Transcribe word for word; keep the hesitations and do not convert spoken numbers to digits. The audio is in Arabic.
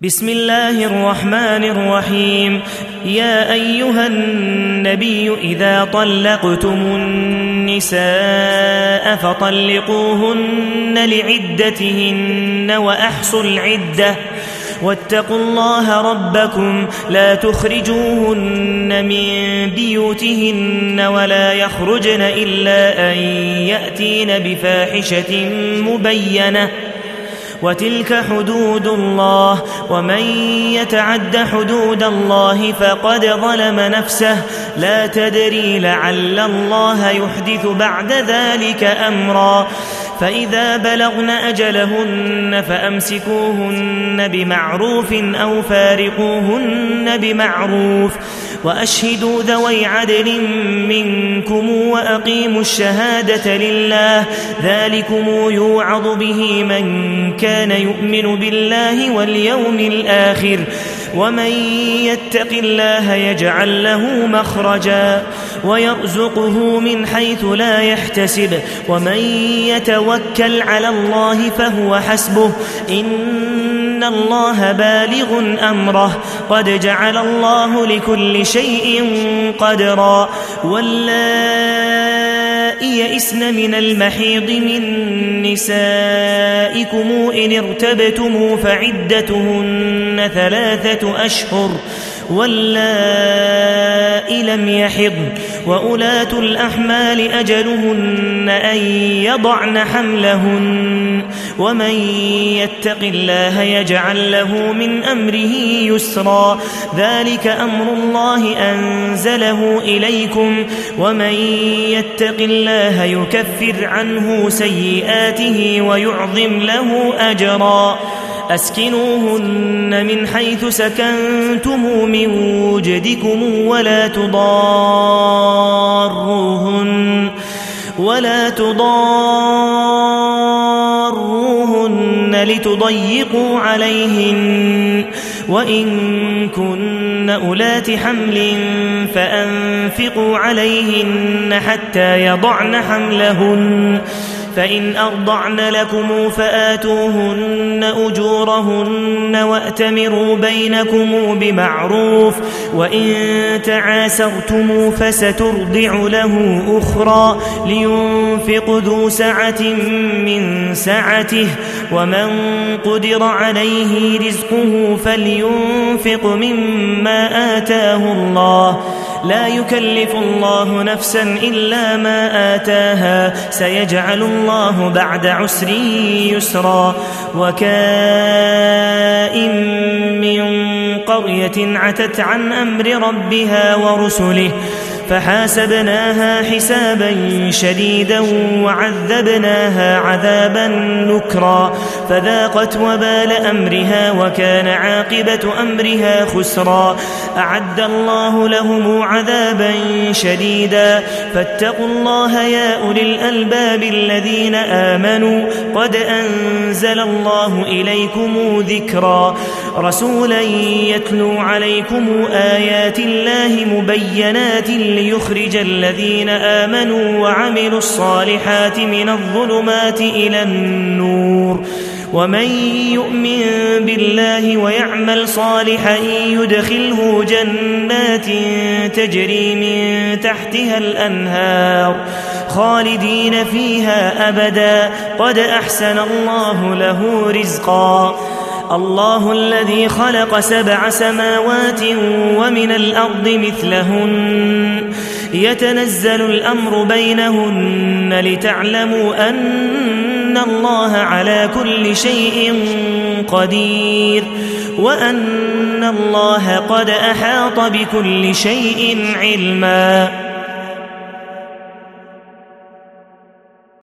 بسم الله الرحمن الرحيم. يا أيها النبي إذا طلقتم النساء فطلقوهن لعدتهن وأحصوا العدة واتقوا الله ربكم لا تخرجوهن من بيوتهن ولا يخرجن إلا أن يأتين بفاحشة مبينة وتلك حدود الله ومن يتعد حدود الله فقد ظلم نفسه لا تدري لعل الله يحدث بعد ذلك أمرا. فإذا بلغن أجلهن فأمسكوهن بمعروف أو فارقوهن بمعروف وأشهدوا ذوي عدل منكم وأقيموا الشهادة لله ذلكم يوعظ به من كان يؤمن بالله واليوم الآخر ومن يتق الله يجعل له مخرجا ويرزقه من حيث لا يحتسب ومن يتوكل على الله فهو حسبه إن الله بالغ أمره قد جعل الله لكل شيء قدرا. واللائي يئسن من المحيض من نسائكم إن ارتبتم فعدتهن ثلاثة أشهر واللائي لم يحضن وأولاة الأحمال أجلهن أن يضعن حملهن ومن يتق الله يجعل له من أمره يسرا ذلك أمر الله أنزله إليكم ومن يتق الله يكفر عنه سيئاته ويعظم له أجرا. أسكنوهن من حيث سكنتم من وجدكم ولا تضاروهن ولا تضاروهن لتضيقوا عليهن وإن كن أولات حمل فأنفقوا عليهن حتى يضعن حملهن فإن أرضعن لكم فآتوهن أجورهن وأتمروا بينكم بمعروف وإن تعاسرتم فسترضع له أخرى لينفق ذو سعة من سعته ومن قدر عليه رزقه فلينفق مما آتاه الله لا يكلف الله نفسا إلا ما آتاها سيجعل الله بعد عسر يسرا. وكائن من قرية عتت عن أمر ربها ورسله فحاسبناها حسابا شديدا وعذبناها عذابا نكرا فذاقت وبال أمرها وكان عاقبة أمرها خسرا. أعد الله لهم عذابا شديدا فاتقوا الله يا أولي الألباب الذين آمنوا قد أنزل الله إليكم ذكرا رسولا يتلو عليكم آيات الله مبينات ليخرج الذين آمنوا وعملوا الصالحات من الظلمات إلى النور ومن يؤمن بالله ويعمل صالحا يدخله جنات تجري من تحتها الأنهار خالدين فيها أبدا قد أحسن الله له رزقا. الله الذي خلق سبع سماوات ومن الأرض مثلهن يتنزل الأمر بينهن لتعلموا أن الله على كل شيء قدير وأن الله قد أحاط بكل شيء علما.